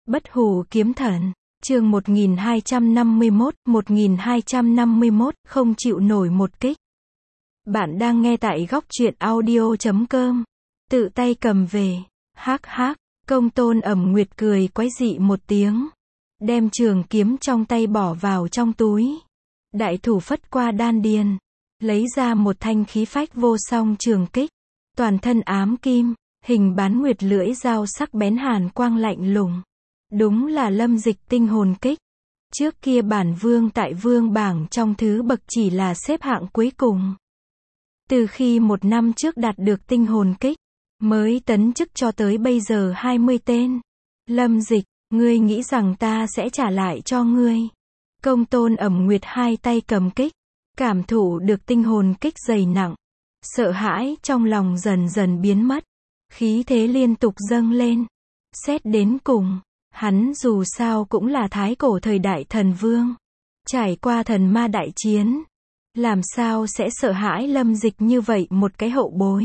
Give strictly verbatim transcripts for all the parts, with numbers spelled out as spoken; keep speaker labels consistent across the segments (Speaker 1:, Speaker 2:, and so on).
Speaker 1: Bất hủ kiếm thần, chương một nghìn hai trăm năm mươi mốt, một nghìn hai trăm năm mươi mốt, không chịu nổi một kích. Bạn đang nghe tại góc truyện audio chấm com. Tự tay cầm về, hắc hắc, Công Tôn Ẩm Nguyệt cười quái dị một tiếng. Đem trường kiếm trong tay bỏ vào trong túi. Đại thủ phất qua đan điền. Lấy ra một thanh khí phách vô song trường kích. Toàn thân ám kim, hình bán nguyệt lưỡi dao sắc bén hàn quang lạnh lùng. Đúng là Lâm Dịch tinh hồn kích. Trước kia bản vương tại vương bảng trong thứ bậc chỉ là xếp hạng cuối cùng. Từ khi một năm trước đạt được tinh hồn kích, mới tấn chức cho tới bây giờ hai mươi tên. Lâm Dịch, ngươi nghĩ rằng ta sẽ trả lại cho ngươi. Công Tôn Ẩm Nguyệt hai tay cầm kích, cảm thụ được tinh hồn kích dày nặng. Sợ hãi trong lòng dần dần biến mất. Khí thế liên tục dâng lên. Xét đến cùng, hắn dù sao cũng là thái cổ thời đại thần vương. Trải qua thần ma đại chiến. Làm sao sẽ sợ hãi Lâm Dịch như vậy một cái hậu bối.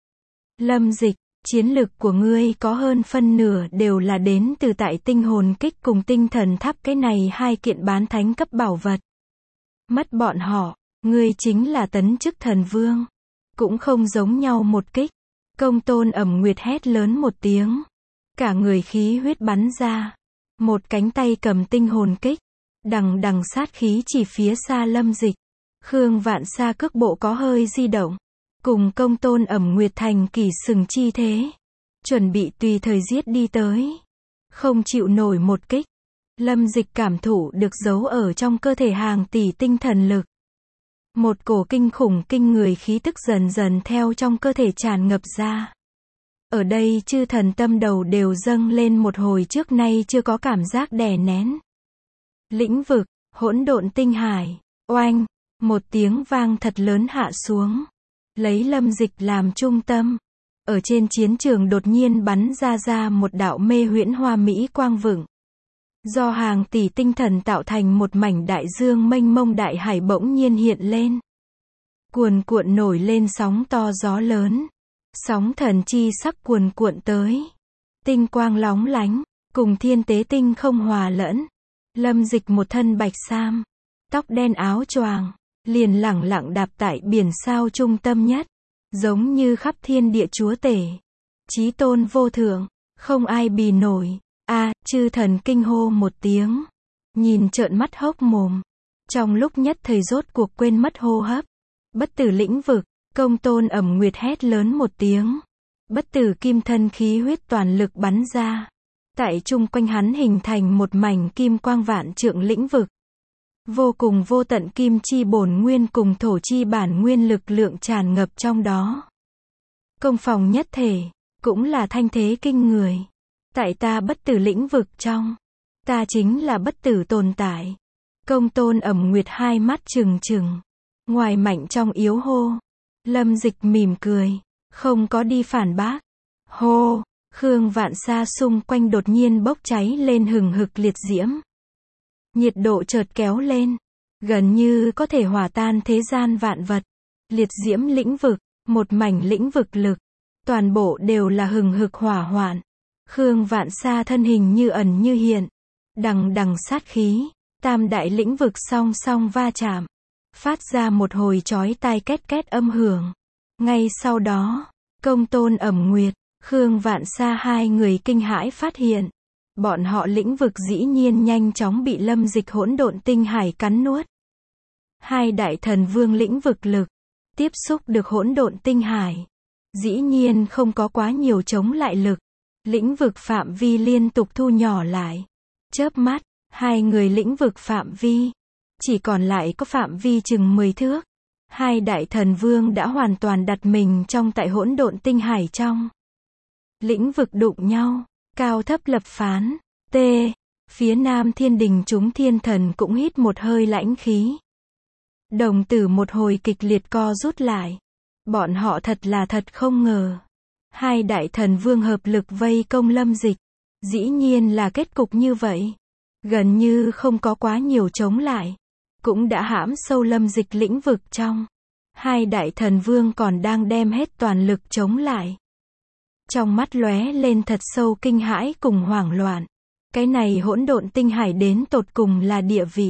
Speaker 1: Lâm Dịch, chiến lực của ngươi có hơn phân nửa đều là đến từ tại tinh hồn kích cùng tinh thần tháp, cái này hai kiện bán thánh cấp bảo vật. Mất bọn họ, ngươi chính là tấn chức thần vương. Cũng không giống nhau một kích. Công Tôn Ẩm Nguyệt hét lớn một tiếng. Cả người khí huyết bắn ra. Một cánh tay cầm tinh hồn kích. Đằng đằng sát khí chỉ phía xa Lâm Dịch. Khương Vạn Sa cước bộ có hơi di động. Cùng Công Tôn Ẩm Nguyệt thành kỳ sừng chi thế. Chuẩn bị tùy thời giết đi tới. Không chịu nổi một kích. Lâm Dịch cảm thụ được giấu ở trong cơ thể hàng tỷ tinh thần lực. Một cổ kinh khủng kinh người khí tức dần dần theo trong cơ thể tràn ngập ra. Ở đây chư thần tâm đầu đều dâng lên một hồi trước nay chưa có cảm giác đè nén. Lĩnh vực, hỗn độn tinh hải, oanh, một tiếng vang thật lớn hạ xuống. Lấy Lâm Dịch làm trung tâm. Ở trên chiến trường đột nhiên bắn ra ra một đạo mê huyễn hoa mỹ quang vựng. Do hàng tỷ tinh thần tạo thành một mảnh đại dương mênh mông đại hải bỗng nhiên hiện lên. Cuồn cuộn nổi lên sóng to gió lớn. Sóng thần chi sắc cuồn cuộn tới. Tinh quang lóng lánh, cùng thiên tế tinh không hòa lẫn. Lâm Dịch một thân bạch sam, tóc đen áo choàng, liền lẳng lặng đạp tại biển sao trung tâm nhất. Giống như khắp thiên địa chúa tể. Chí tôn vô thượng, không ai bì nổi. A, chư thần kinh hô một tiếng. Nhìn trợn mắt hốc mồm. Trong lúc nhất thời rốt cuộc quên mất hô hấp. Bất tử lĩnh vực, Công Tôn Ẩm Nguyệt hét lớn một tiếng. Bất tử kim thân khí huyết toàn lực bắn ra. Tại chung quanh hắn hình thành một mảnh kim quang vạn trượng lĩnh vực. Vô cùng vô tận kim chi bổn nguyên cùng thổ chi bản nguyên lực lượng tràn ngập trong đó. Công phòng nhất thể, cũng là thanh thế kinh người. Tại ta bất tử lĩnh vực trong, ta chính là bất tử tồn tại. Công Tôn Ẩm Nguyệt hai mắt trừng trừng. Ngoài mạnh trong yếu hô. Lâm Dịch mỉm cười, không có đi phản bác. Hô, Khương Vạn Sa xung quanh đột nhiên bốc cháy lên hừng hực liệt diễm. Nhiệt độ chợt kéo lên, gần như có thể hòa tan thế gian vạn vật. Liệt diễm lĩnh vực, một mảnh lĩnh vực lực, toàn bộ đều là hừng hực hỏa hoạn. Khương Vạn Sa thân hình như ẩn như hiện, đằng đằng sát khí, tam đại lĩnh vực song song va chạm, phát ra một hồi chói tai két két âm hưởng. Ngay sau đó, Công Tôn Ẩm Nguyệt, Khương Vạn Sa hai người kinh hãi phát hiện, bọn họ lĩnh vực dĩ nhiên nhanh chóng bị Lâm Dịch hỗn độn tinh hải cắn nuốt. Hai đại thần vương lĩnh vực lực, tiếp xúc được hỗn độn tinh hải, dĩ nhiên không có quá nhiều chống lại lực. Lĩnh vực phạm vi liên tục thu nhỏ lại. Chớp mắt, hai người lĩnh vực phạm vi, chỉ còn lại có phạm vi chừng mười thước. Hai đại thần vương đã hoàn toàn đặt mình trong tại hỗn độn tinh hải trong. Lĩnh vực đụng nhau, cao thấp lập phán. T. Phía nam thiên đình chúng thiên thần cũng hít một hơi lãnh khí. Đồng tử một hồi kịch liệt co rút lại. Bọn họ thật là thật không ngờ. Hai đại thần vương hợp lực vây công Lâm Dịch. Dĩ nhiên là kết cục như vậy. Gần như không có quá nhiều chống lại. Cũng đã hãm sâu Lâm Dịch lĩnh vực trong. Hai đại thần vương còn đang đem hết toàn lực chống lại. Trong mắt lóe lên thật sâu kinh hãi cùng hoảng loạn. Cái này hỗn độn tinh hải đến tột cùng là địa vị.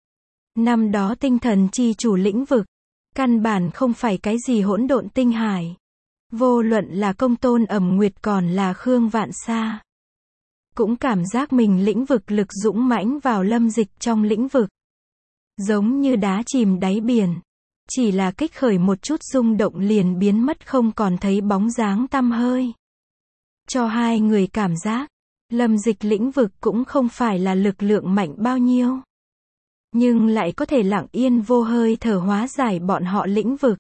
Speaker 1: Năm đó tinh thần chi chủ lĩnh vực, căn bản không phải cái gì hỗn độn tinh hải. Vô luận là Công Tôn Ẩm Nguyệt còn là Khương Vạn Sa, cũng cảm giác mình lĩnh vực lực dũng mãnh vào Lâm Dịch trong lĩnh vực. Giống như đá chìm đáy biển. Chỉ là kích khởi một chút rung động liền biến mất không còn thấy bóng dáng tăm hơi. Cho hai người cảm giác, Lâm Dịch lĩnh vực cũng không phải là lực lượng mạnh bao nhiêu. Nhưng lại có thể lặng yên vô hơi thở hóa giải bọn họ lĩnh vực.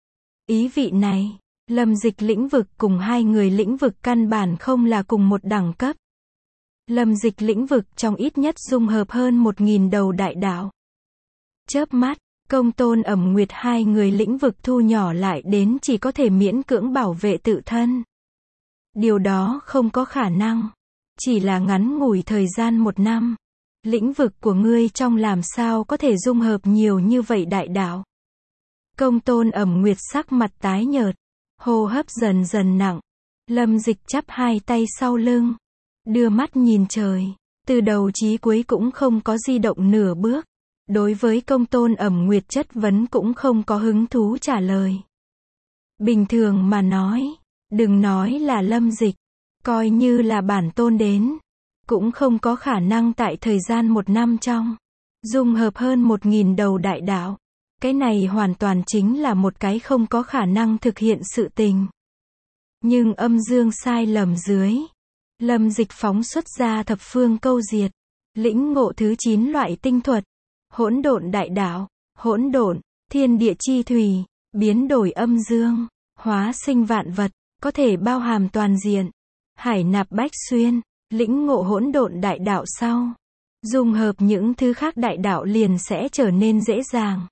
Speaker 1: Ý vị này, Lâm Dịch lĩnh vực cùng hai người lĩnh vực căn bản không là cùng một đẳng cấp. Lâm Dịch lĩnh vực trong ít nhất dung hợp hơn một nghìn đầu đại đạo. Chớp mắt, Công Tôn Ẩm Nguyệt hai người lĩnh vực thu nhỏ lại đến chỉ có thể miễn cưỡng bảo vệ tự thân. Điều đó không có khả năng. Chỉ là ngắn ngủi thời gian một năm. Lĩnh vực của ngươi trong làm sao có thể dung hợp nhiều như vậy đại đạo. Công Tôn Ẩm Nguyệt sắc mặt tái nhợt. Hô hấp dần dần nặng. Lâm Dịch chắp hai tay sau lưng. Đưa mắt nhìn trời. Từ đầu chí cuối cũng không có di động nửa bước. Đối với Công Tôn Ẩm Nguyệt chất vấn cũng không có hứng thú trả lời. Bình thường mà nói, đừng nói là Lâm Dịch, coi như là bản tôn đến, cũng không có khả năng tại thời gian một năm trong, dung hợp hơn một nghìn đầu đại đạo. Cái này hoàn toàn chính là một cái không có khả năng thực hiện sự tình. Nhưng âm dương sai lầm dưới, Lâm Dịch phóng xuất ra thập phương câu diệt, lĩnh ngộ thứ chín loại tinh thuật. Hỗn độn đại đạo, hỗn độn, thiên địa chi thủy, biến đổi âm dương, hóa sinh vạn vật, có thể bao hàm toàn diện, hải nạp bách xuyên, lĩnh ngộ hỗn độn đại đạo sau, dung hợp những thứ khác đại đạo liền sẽ trở nên dễ dàng.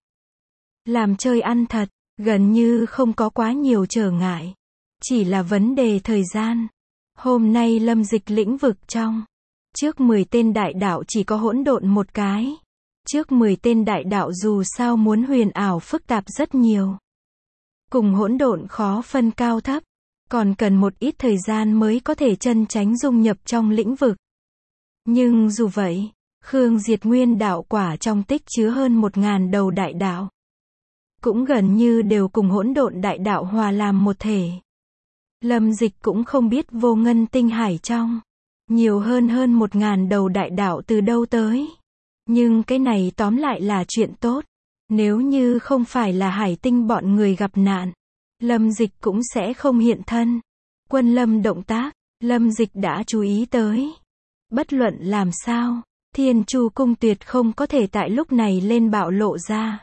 Speaker 1: Làm chơi ăn thật, gần như không có quá nhiều trở ngại, chỉ là vấn đề thời gian. Hôm nay Lâm Dịch lĩnh vực trong, trước mười tên đại đạo chỉ có hỗn độn một cái. Trước mười tên đại đạo dù sao muốn huyền ảo phức tạp rất nhiều. Cùng hỗn độn khó phân cao thấp, còn cần một ít thời gian mới có thể chân chánh dung nhập trong lĩnh vực. Nhưng dù vậy, Khương Diệt Nguyên đạo quả trong tích chứa hơn một ngàn đầu đại đạo. Cũng gần như đều cùng hỗn độn đại đạo hòa làm một thể. Lâm Dịch cũng không biết vô ngân tinh hải trong, nhiều hơn hơn một ngàn đầu đại đạo từ đâu tới. Nhưng cái này tóm lại là chuyện tốt. Nếu như không phải là hải tinh bọn người gặp nạn, Lâm Dịch cũng sẽ không hiện thân. Quân lâm động tác, Lâm Dịch đã chú ý tới. Bất luận làm sao, Thiên Chu Cung tuyệt không có thể tại lúc này lên bạo lộ ra.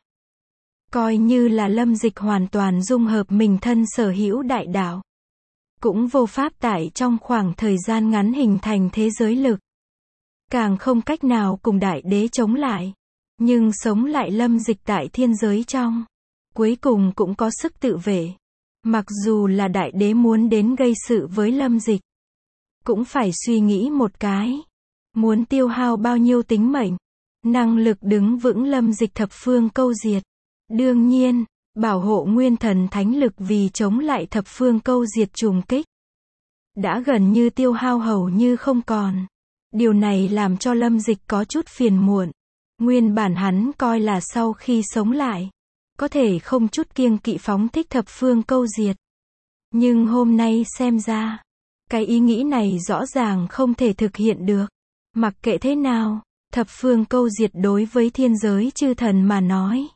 Speaker 1: Coi như là Lâm Dịch hoàn toàn dung hợp mình thân sở hữu đại đạo, cũng vô pháp tại trong khoảng thời gian ngắn hình thành thế giới lực. Càng không cách nào cùng đại đế chống lại. Nhưng sống lại Lâm Dịch tại thiên giới trong, cuối cùng cũng có sức tự vệ. Mặc dù là đại đế muốn đến gây sự với Lâm Dịch, cũng phải suy nghĩ một cái. Muốn tiêu hao bao nhiêu tính mệnh, năng lực đứng vững Lâm Dịch thập phương câu diệt. Đương nhiên, bảo hộ nguyên thần thánh lực vì chống lại thập phương câu diệt trùng kích. Đã gần như tiêu hao hầu như không còn. Điều này làm cho Lâm Dịch có chút phiền muộn. Nguyên bản hắn coi là sau khi sống lại, có thể không chút kiêng kỵ phóng thích thập phương câu diệt. Nhưng hôm nay xem ra, cái ý nghĩ này rõ ràng không thể thực hiện được. Mặc kệ thế nào, thập phương câu diệt đối với thiên giới chư thần mà nói,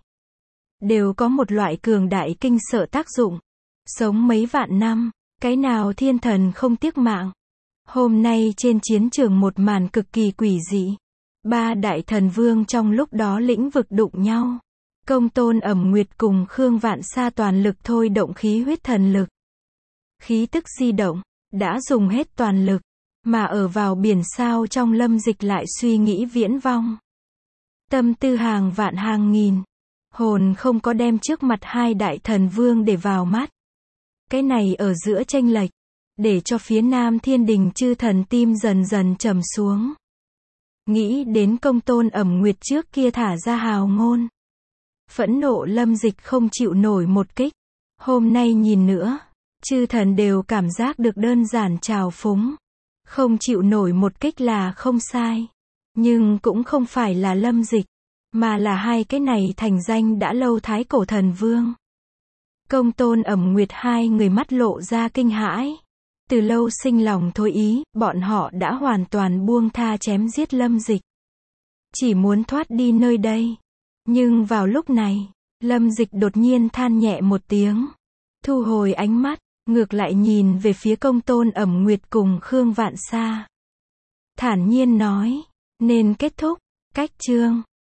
Speaker 1: đều có một loại cường đại kinh sợ tác dụng. Sống mấy vạn năm, cái nào thiên thần không tiếc mạng. Hôm nay trên chiến trường một màn cực kỳ quỷ dị. Ba đại thần vương trong lúc đó lĩnh vực đụng nhau. Công Tôn Ẩm Nguyệt cùng Khương Vạn Sa toàn lực thôi động khí huyết thần lực. Khí tức di động, đã dùng hết toàn lực. Mà ở vào biển sao trong Lâm Dịch lại suy nghĩ viễn vong. Tâm tư hàng vạn hàng nghìn. Hồn không có đem trước mặt hai đại thần vương để vào mắt. Cái này ở giữa chênh lệch, để cho phía nam thiên đình chư thần tim dần dần trầm xuống. Nghĩ đến Công Tôn Ẩm Nguyệt trước kia thả ra hào ngôn. Phẫn nộ Lâm Dịch không chịu nổi một kích. Hôm nay nhìn nữa, chư thần đều cảm giác được đơn giản trào phúng. Không chịu nổi một kích là không sai. Nhưng cũng không phải là Lâm Dịch, mà là hai cái này thành danh đã lâu thái cổ thần vương. Công Tôn Ẩm Nguyệt hai người mắt lộ ra kinh hãi. Từ lâu sinh lòng thôi ý, bọn họ đã hoàn toàn buông tha chém giết Lâm Dịch. Chỉ muốn thoát đi nơi đây. Nhưng vào lúc này, Lâm Dịch đột nhiên than nhẹ một tiếng. Thu hồi ánh mắt, ngược lại nhìn về phía Công Tôn Ẩm Nguyệt cùng Khương Vạn Sa. Thản nhiên nói, nên kết thúc, cách chương.